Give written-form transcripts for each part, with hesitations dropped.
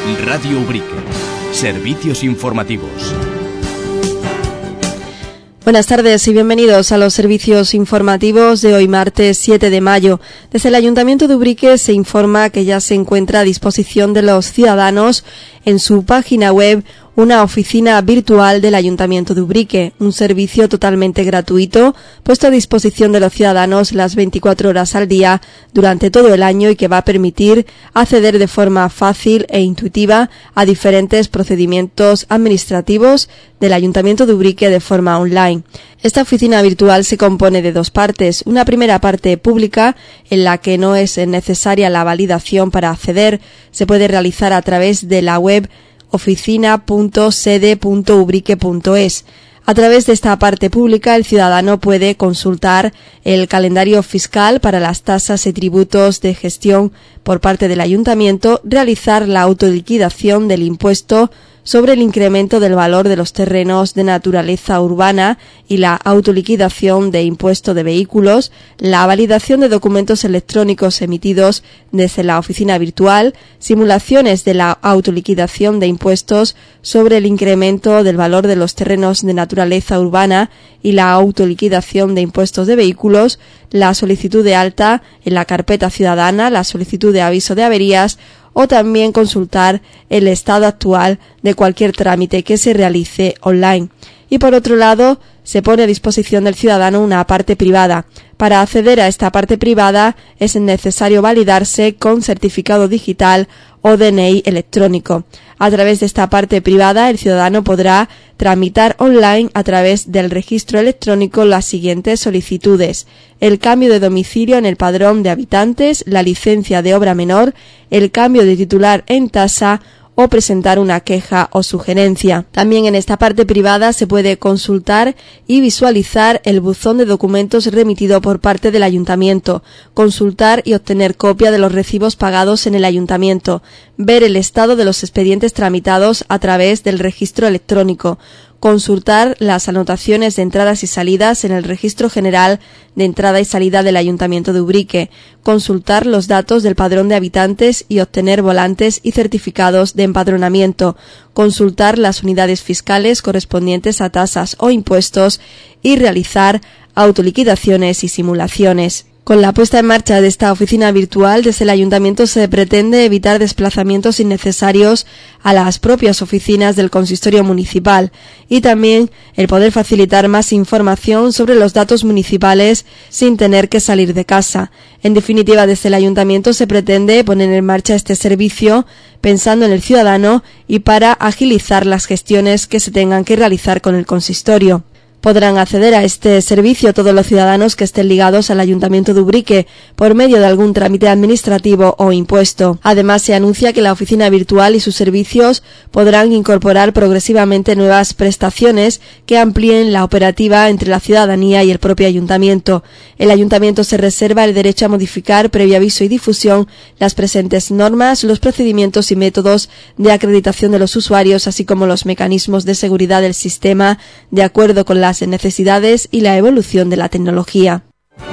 Radio Ubrique. Servicios informativos. Buenas tardes y bienvenidos a los servicios informativos de hoy martes 7 de mayo. Desde el Ayuntamiento de Ubrique se informa que ya se encuentra a disposición de los ciudadanos en su página web una oficina virtual del Ayuntamiento de Ubrique, un servicio totalmente gratuito puesto a disposición de los ciudadanos las 24 horas al día durante todo el año y que va a permitir acceder de forma fácil e intuitiva a diferentes procedimientos administrativos del Ayuntamiento de Ubrique de forma online. Esta oficina virtual se compone de dos partes. Una primera parte pública, en la que no es necesaria la validación para acceder, se puede realizar a través de la web oficina.sede.ubrique.es. A través de esta parte pública, el ciudadano puede consultar el calendario fiscal para las tasas y tributos de gestión por parte del Ayuntamiento, realizar la autoliquidación del impuesto sobre el incremento del valor de los terrenos de naturaleza urbana y la autoliquidación de impuesto de vehículos, la validación de documentos electrónicos emitidos desde la oficina virtual, simulaciones de la autoliquidación de impuestos sobre el incremento del valor de los terrenos de naturaleza urbana y la autoliquidación de impuestos de vehículos, la solicitud de alta en la carpeta ciudadana, la solicitud de aviso de averías, o también consultar el estado actual de cualquier trámite que se realice online. Y por otro lado, se pone a disposición del ciudadano una parte privada. Para acceder a esta parte privada es necesario validarse con certificado digital o DNI electrónico. A través de esta parte privada, el ciudadano podrá tramitar online a través del registro electrónico las siguientes solicitudes: el cambio de domicilio en el padrón de habitantes, la licencia de obra menor, el cambio de titular en tasa o presentar una queja o sugerencia. También en esta parte privada se puede consultar y visualizar el buzón de documentos remitido por parte del Ayuntamiento, consultar y obtener copia de los recibos pagados en el Ayuntamiento, ver el estado de los expedientes tramitados a través del registro electrónico, consultar las anotaciones de entradas y salidas en el Registro General de Entrada y Salida del Ayuntamiento de Ubrique, consultar los datos del padrón de habitantes y obtener volantes y certificados de empadronamiento, consultar las unidades fiscales correspondientes a tasas o impuestos y realizar autoliquidaciones y simulaciones. Con la puesta en marcha de esta oficina virtual, desde el Ayuntamiento se pretende evitar desplazamientos innecesarios a las propias oficinas del consistorio municipal y también el poder facilitar más información sobre los datos municipales sin tener que salir de casa. En definitiva, desde el Ayuntamiento se pretende poner en marcha este servicio pensando en el ciudadano y para agilizar las gestiones que se tengan que realizar con el consistorio. Podrán acceder a este servicio todos los ciudadanos que estén ligados al Ayuntamiento de Ubrique por medio de algún trámite administrativo o impuesto. Además, se anuncia que la oficina virtual y sus servicios podrán incorporar progresivamente nuevas prestaciones que amplíen la operativa entre la ciudadanía y el propio Ayuntamiento. El Ayuntamiento se reserva el derecho a modificar, previo aviso y difusión, las presentes normas, los procedimientos y métodos de acreditación de los usuarios, así como los mecanismos de seguridad del sistema, de acuerdo con las necesidades y la evolución de la tecnología.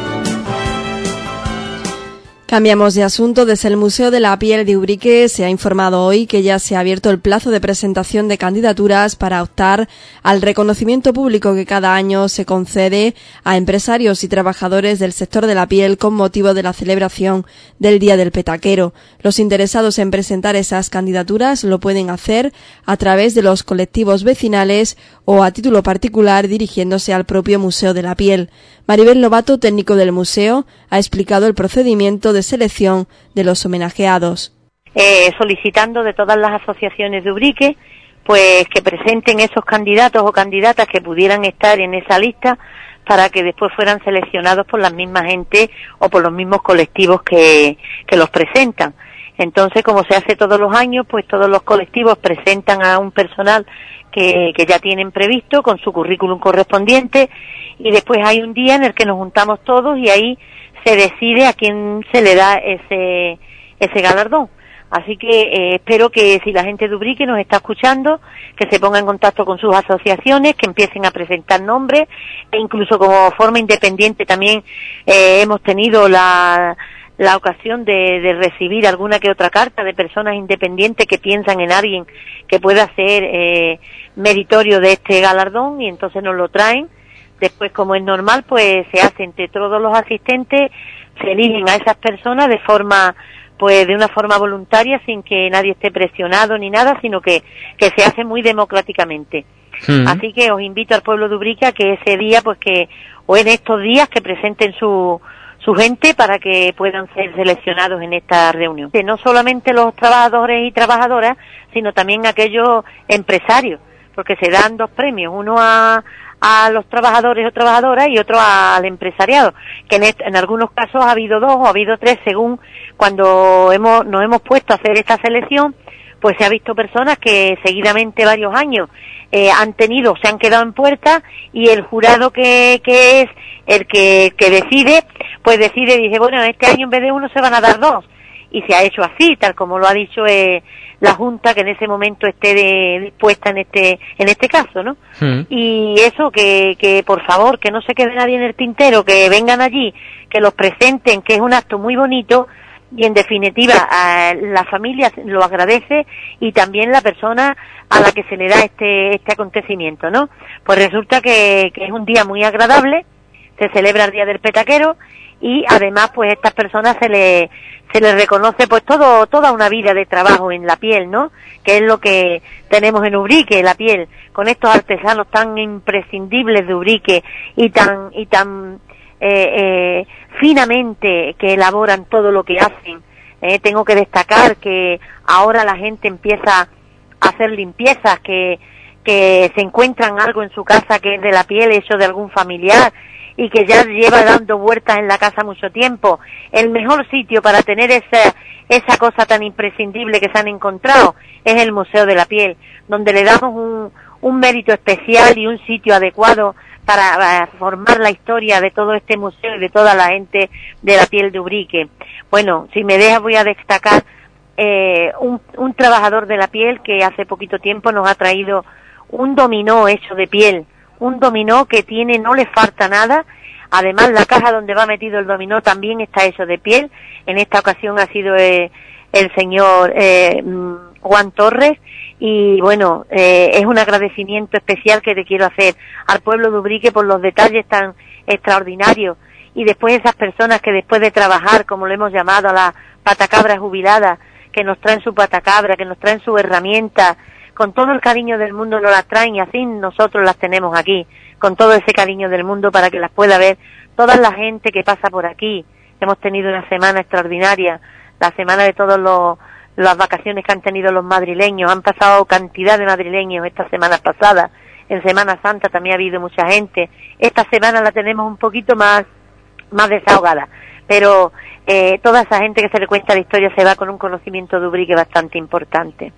Cambiamos de asunto. Desde el Museo de la Piel de Ubrique se ha informado hoy que ya se ha abierto el plazo de presentación de candidaturas para optar al reconocimiento público que cada año se concede a empresarios y trabajadores del sector de la piel con motivo de la celebración del Día del Petaquero. Los interesados en presentar esas candidaturas lo pueden hacer a través de los colectivos vecinales o a título particular dirigiéndose al propio Museo de la Piel. Maribel Lobato, técnico del museo, ha explicado el procedimiento de selección de los homenajeados. Solicitando de todas las asociaciones de Ubrique, pues que presenten esos candidatos o candidatas que pudieran estar en esa lista para que después fueran seleccionados por la misma gente o por los mismos colectivos que los presentan. Entonces, como se hace todos los años, pues todos los colectivos presentan a un personal que ya tienen previsto con su currículum correspondiente y después hay un día en el que nos juntamos todos y ahí se decide a quién se le da ese galardón. Así que espero que si la gente de Ubrique nos está escuchando, que se ponga en contacto con sus asociaciones, que empiecen a presentar nombres, e incluso como forma independiente también hemos tenido la la ocasión de recibir alguna que otra carta de personas independientes que piensan en alguien que pueda ser meritorio de este galardón, y entonces nos lo traen. Después, como es normal, pues se hace entre todos los asistentes, se eligen a esas personas de una forma voluntaria, sin que nadie esté presionado ni nada, sino que se hace muy democráticamente. Así que os invito al pueblo de Ubrique a que ese día, o en estos días, que presenten su gente para que puedan ser seleccionados en esta reunión. No solamente los trabajadores y trabajadoras, sino también aquellos empresarios, porque se dan 2 premios, uno a los trabajadores o trabajadoras y otro al empresariado, que en algunos casos ha habido 2 o ha habido 3, según cuando nos hemos puesto a hacer esta selección, pues se ha visto personas que seguidamente varios años se han quedado en puerta, y el jurado que es el que decide, dice, bueno, este año en vez de 1 se van a dar 2, y se ha hecho así, tal como lo ha dicho la Junta, que en ese momento esté dispuesta en este caso, ¿no? Y eso, que por favor, que no se quede nadie en el tintero, que vengan allí, que los presenten, que es un acto muy bonito, y en definitiva la familia lo agradece, y también la persona a la que se le da este acontecimiento, ¿no? Pues resulta que es un día muy agradable, se celebra el Día del Petaquero, y además pues a estas personas se les reconoce pues toda una vida de trabajo en la piel, ¿no? Que es lo que tenemos en Ubrique, la piel, con estos artesanos tan imprescindibles de Ubrique y tan finamente que elaboran todo lo que hacen. Tengo que destacar que ahora la gente empieza a hacer limpiezas, que se encuentran algo en su casa que es de la piel, hecho de algún familiar, y que ya lleva dando vueltas en la casa mucho tiempo. El mejor sitio para tener esa cosa tan imprescindible que se han encontrado es el Museo de la Piel, donde le damos un mérito especial y un sitio adecuado para formar la historia de todo este museo y de toda la gente de la piel de Ubrique. Bueno, si me dejas, voy a destacar un trabajador de la piel que hace poquito tiempo nos ha traído un dominó hecho de piel, un dominó que no le falta nada. Además, la caja donde va metido el dominó también está hecho de piel. En esta ocasión ha sido el señor Juan Torres, y bueno, es un agradecimiento especial que te quiero hacer al pueblo de Ubrique por los detalles tan extraordinarios, y después esas personas que después de trabajar, como lo hemos llamado, a la patacabra jubilada, que nos traen su patacabra, que nos traen su herramienta, con todo el cariño del mundo nos las traen, y así nosotros las tenemos aquí, con todo ese cariño del mundo, para que las pueda ver toda la gente que pasa por aquí. Hemos tenido una semana extraordinaria, la semana de todas las vacaciones que han tenido los madrileños. Han pasado cantidad de madrileños estas semanas pasadas. En Semana Santa también ha habido mucha gente. Esta semana la tenemos un poquito más desahogada, pero toda esa gente que se le cuenta la historia se va con un conocimiento de Ubrique bastante importante.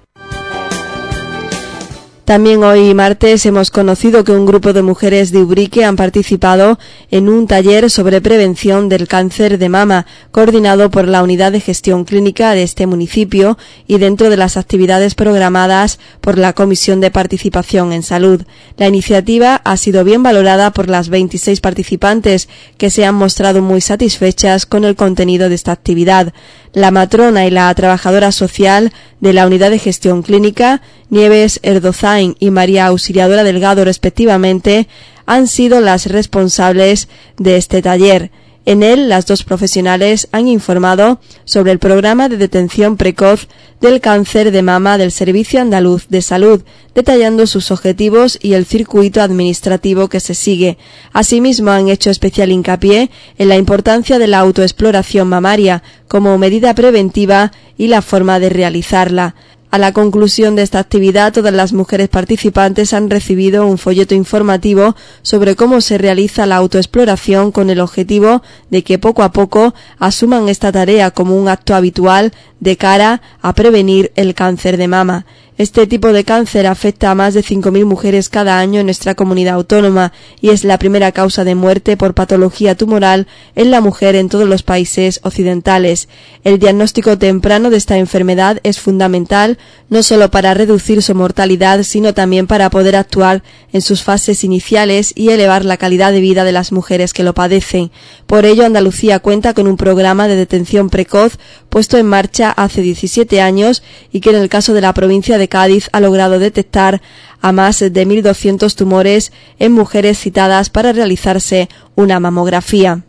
También hoy martes hemos conocido que un grupo de mujeres de Ubrique han participado en un taller sobre prevención del cáncer de mama, coordinado por la Unidad de Gestión Clínica de este municipio y dentro de las actividades programadas por la Comisión de Participación en Salud. La iniciativa ha sido bien valorada por las 26 participantes, que se han mostrado muy satisfechas con el contenido de esta actividad. La matrona y la trabajadora social de la Unidad de Gestión Clínica, Nieves Erdozain y María Auxiliadora Delgado respectivamente, han sido las responsables de este taller. En él, las dos profesionales han informado sobre el programa de detención precoz del cáncer de mama del Servicio Andaluz de Salud, detallando sus objetivos y el circuito administrativo que se sigue. Asimismo, han hecho especial hincapié en la importancia de la autoexploración mamaria como medida preventiva y la forma de realizarla. A la conclusión de esta actividad, todas las mujeres participantes han recibido un folleto informativo sobre cómo se realiza la autoexploración, con el objetivo de que poco a poco asuman esta tarea como un acto habitual de cara a prevenir el cáncer de mama. Este tipo de cáncer afecta a más de 5.000 mujeres cada año en nuestra comunidad autónoma y es la primera causa de muerte por patología tumoral en la mujer en todos los países occidentales. El diagnóstico temprano de esta enfermedad es fundamental no solo para reducir su mortalidad, sino también para poder actuar en sus fases iniciales y elevar la calidad de vida de las mujeres que lo padecen. Por ello, Andalucía cuenta con un programa de detención precoz puesto en marcha hace 17 años y que en el caso de la provincia de Cádiz ha logrado detectar a más de 1.200 tumores en mujeres citadas para realizarse una mamografía.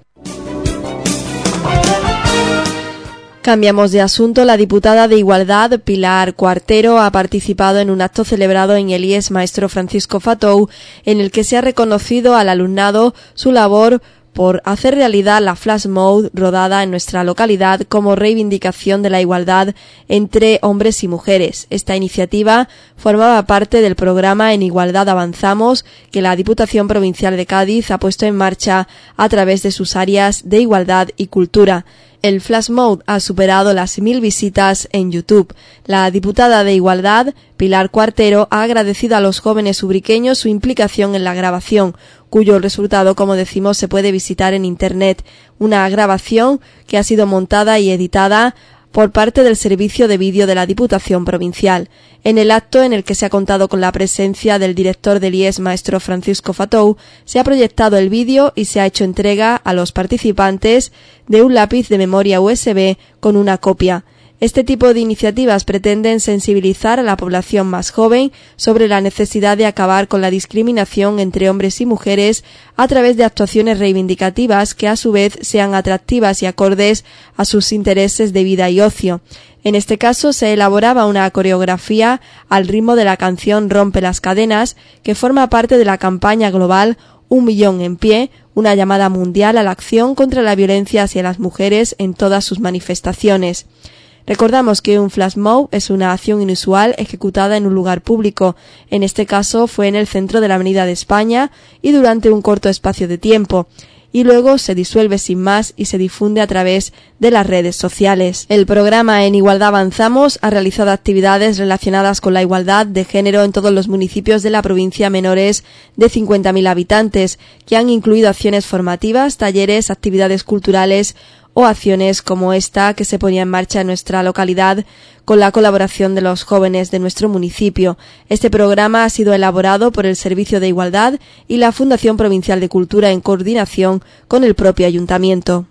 Cambiamos de asunto. La diputada de Igualdad, Pilar Cuartero, ha participado en un acto celebrado en el IES Maestro Francisco Fatou, en el que se ha reconocido al alumnado su labor por hacer realidad la Flash Mob rodada en nuestra localidad como reivindicación de la igualdad entre hombres y mujeres. Esta iniciativa formaba parte del programa En Igualdad Avanzamos que la Diputación Provincial de Cádiz ha puesto en marcha a través de sus áreas de igualdad y cultura. El Flash Mob ha superado las 1.000 visitas en YouTube. La diputada de Igualdad, Pilar Cuartero, ha agradecido a los jóvenes ubriqueños su implicación en la grabación, cuyo resultado, como decimos, se puede visitar en Internet. Una grabación que ha sido montada y editada por parte del Servicio de Vídeo de la Diputación Provincial. En el acto, en el que se ha contado con la presencia del director del IES, maestro Francisco Fatou, se ha proyectado el vídeo y se ha hecho entrega a los participantes de un lápiz de memoria USB con una copia. Este tipo de iniciativas pretenden sensibilizar a la población más joven sobre la necesidad de acabar con la discriminación entre hombres y mujeres a través de actuaciones reivindicativas que a su vez sean atractivas y acordes a sus intereses de vida y ocio. En este caso se elaboraba una coreografía al ritmo de la canción Rompe las cadenas, que forma parte de la campaña global 1 millón en pie, una llamada mundial a la acción contra la violencia hacia las mujeres en todas sus manifestaciones. Recordamos que un flash mob es una acción inusual ejecutada en un lugar público. En este caso fue en el centro de la Avenida de España y durante un corto espacio de tiempo, y luego se disuelve sin más y se difunde a través de las redes sociales. El programa En Igualdad Avanzamos ha realizado actividades relacionadas con la igualdad de género en todos los municipios de la provincia menores de 50.000 habitantes, que han incluido acciones formativas, talleres, actividades culturales o acciones como esta que se ponía en marcha en nuestra localidad con la colaboración de los jóvenes de nuestro municipio. Este programa ha sido elaborado por el Servicio de Igualdad y la Fundación Provincial de Cultura en coordinación con el propio ayuntamiento.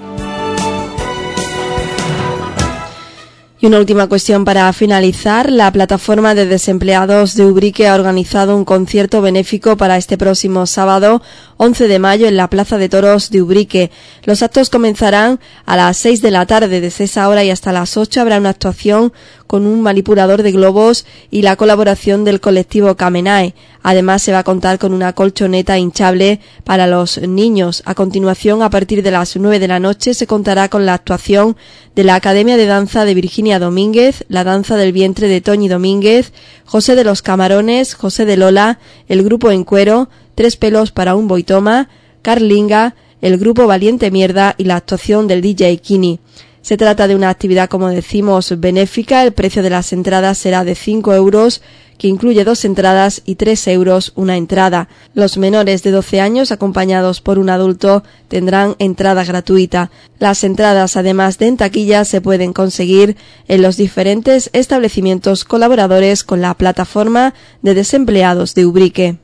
Y una última cuestión para finalizar. La plataforma de desempleados de Ubrique ha organizado un concierto benéfico para este próximo sábado 11 de mayo en la Plaza de Toros de Ubrique. Los actos comenzarán a las 6 de la tarde. Desde esa hora y hasta las 8 habrá una actuación con un manipulador de globos y la colaboración del colectivo Kamenae. Además, se va a contar con una colchoneta hinchable para los niños. A continuación, a partir de las 9 de la noche, se contará con la actuación de la Academia de Danza de Virginia Domínguez, la Danza del Vientre de Toñi Domínguez, José de los Camarones, José de Lola, el Grupo En Cuero, Tres Pelos para un Boitoma, Carlinga, el Grupo Valiente Mierda y la actuación del DJ Kini. Se trata de una actividad, como decimos, benéfica. El precio de las entradas será de 5 euros, que incluye 2 entradas, y 3 euros una entrada. Los menores de 12 años, acompañados por un adulto, tendrán entrada gratuita. Las entradas, además de en taquilla, se pueden conseguir en los diferentes establecimientos colaboradores con la plataforma de desempleados de Ubrique.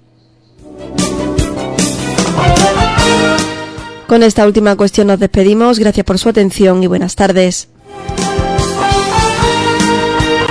Con esta última cuestión nos despedimos. Gracias por su atención y buenas tardes.